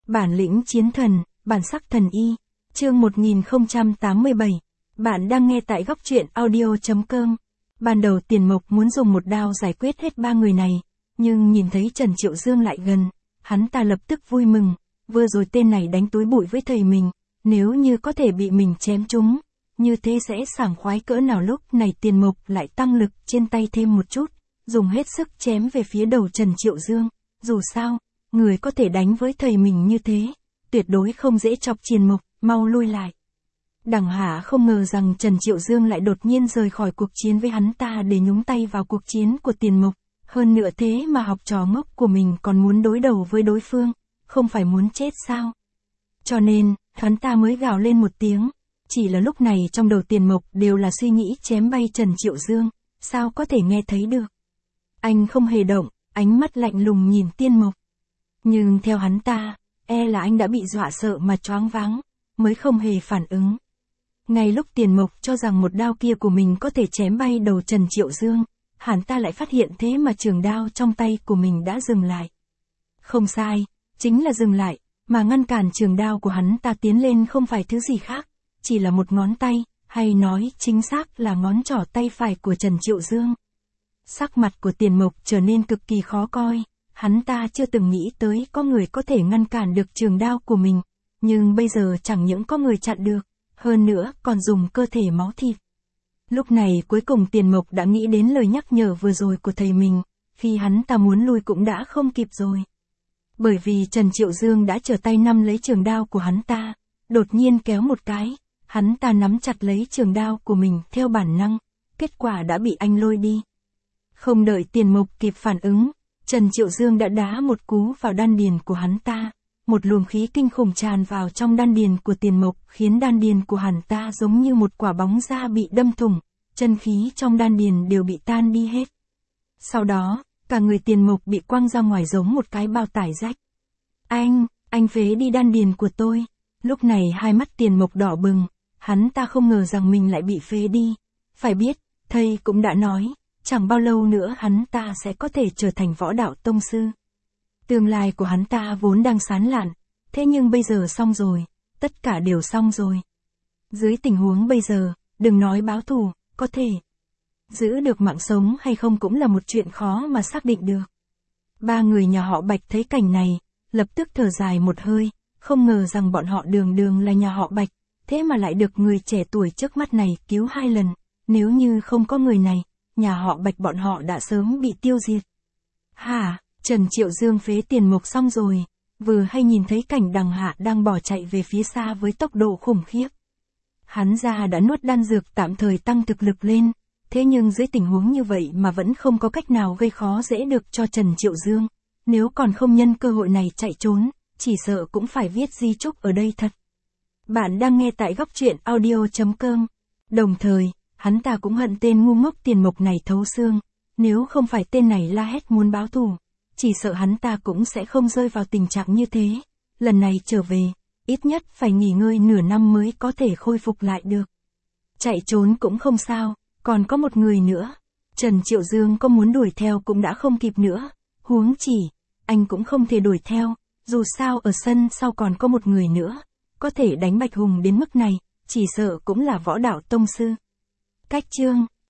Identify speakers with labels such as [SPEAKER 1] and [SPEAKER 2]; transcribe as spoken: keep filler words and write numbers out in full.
[SPEAKER 1] Bản lĩnh chiến thần, bản sắc thần y. Chương một nghìn không trăm tám mươi bảy. Bạn đang nghe tại góc truyện audio chấm com. Ban đầu Tiền Mộc muốn dùng một đao giải quyết hết ba người này, nhưng nhìn thấy Trần Triệu Dương lại gần, hắn ta lập tức vui mừng, vừa rồi tên này đánh túi bụi với thầy mình, nếu như có thể bị mình chém trúng, như thế sẽ sảng khoái cỡ nào. Lúc này Tiền Mộc lại tăng lực trên tay thêm một chút, dùng hết sức chém về phía đầu Trần Triệu Dương, dù sao, người có thể đánh với thầy mình như thế, tuyệt đối không dễ chọc. Tiền Mộc, mau lui lại. Đằng Hạ không ngờ rằng Trần Triệu Dương lại đột nhiên rời khỏi cuộc chiến với hắn ta để nhúng tay vào cuộc chiến của Tiền Mộc, hơn nữa thế mà học trò ngốc của mình còn muốn đối đầu với đối phương, không phải muốn chết sao? Cho nên, hắn ta mới gào lên một tiếng, chỉ là lúc này trong đầu Tiền Mộc đều là suy nghĩ chém bay Trần Triệu Dương, sao có thể nghe thấy được. Anh không hề động, ánh mắt lạnh lùng nhìn Tiền Mộc. Nhưng theo hắn ta, e là anh đã bị dọa sợ mà choáng váng, mới không hề phản ứng. Ngay lúc Tiền Mộc cho rằng một đao kia của mình có thể chém bay đầu Trần Triệu Dương, hắn ta lại phát hiện thế mà trường đao trong tay của mình đã dừng lại. Không sai, chính là dừng lại, mà ngăn cản trường đao của hắn ta tiến lên không phải thứ gì khác, chỉ là một ngón tay, hay nói chính xác là ngón trỏ tay phải của Trần Triệu Dương. Sắc mặt của Tiền Mộc trở nên cực kỳ khó coi, hắn ta chưa từng nghĩ tới có người có thể ngăn cản được trường đao của mình, nhưng bây giờ chẳng những có người chặn được, hơn nữa còn dùng cơ thể máu thịt. Lúc này cuối cùng Tiền Mộc đã nghĩ đến lời nhắc nhở vừa rồi của thầy mình, khi hắn ta muốn lui cũng đã không kịp rồi. Bởi vì Trần Triệu Dương đã trở tay nắm lấy trường đao của hắn ta, đột nhiên kéo một cái, hắn ta nắm chặt lấy trường đao của mình theo bản năng, kết quả đã bị anh lôi đi. Không đợi Tiền Mộc kịp phản ứng, Trần Triệu Dương đã đá một cú vào đan điền của hắn ta, một luồng khí kinh khủng tràn vào trong đan điền của Tiền Mộc khiến đan điền của hắn ta giống như một quả bóng da bị đâm thủng, chân khí trong đan điền đều bị tan đi hết. Sau đó, cả người Tiền Mộc bị quăng ra ngoài giống một cái bao tải rách. Anh, anh phế đi đan điền của tôi. Lúc này hai mắt Tiền Mộc đỏ bừng, hắn ta không ngờ rằng mình lại bị phế đi. Phải biết, thầy cũng đã nói, chẳng bao lâu nữa hắn ta sẽ có thể trở thành võ đạo tông sư. Tương lai của hắn ta vốn đang sáng lạn, thế nhưng bây giờ xong rồi, tất cả đều xong rồi. Dưới tình huống bây giờ, đừng nói báo thù, có thể giữ được mạng sống hay không cũng là một chuyện khó mà xác định được. Ba người nhà họ Bạch thấy cảnh này, lập tức thở dài một hơi, không ngờ rằng bọn họ đường đường là nhà họ Bạch, thế mà lại được người trẻ tuổi trước mắt này cứu hai lần, nếu như không có người này, nhà họ Bạch bọn họ đã sớm bị tiêu diệt. Hả, Trần Triệu Dương phế Tiền Mộc xong rồi, vừa hay nhìn thấy cảnh Đằng Hạ đang bỏ chạy về phía xa với tốc độ khủng khiếp. Hắn ra đã nuốt đan dược tạm thời tăng thực lực lên, thế nhưng dưới tình huống như vậy mà vẫn không có cách nào gây khó dễ được cho Trần Triệu Dương, nếu còn không nhân cơ hội này chạy trốn, chỉ sợ cũng phải viết di chúc ở đây thật. Bạn đang nghe tại góc truyện audio chấm com. Đồng thời, hắn ta cũng hận tên ngu ngốc Tiền Mộc này thấu xương, nếu không phải tên này la hét muốn báo thù, chỉ sợ hắn ta cũng sẽ không rơi vào tình trạng như thế. Lần này trở về, ít nhất phải nghỉ ngơi nửa năm mới có thể khôi phục lại được. Chạy trốn cũng không sao, còn có một người nữa. Trần Triệu Dương có muốn đuổi theo cũng đã không kịp nữa, huống chỉ, anh cũng không thể đuổi theo, dù sao ở sân sau còn có một người nữa, có thể đánh Bạch Hùng đến mức này, chỉ sợ cũng là võ đạo tông sư. Cách chương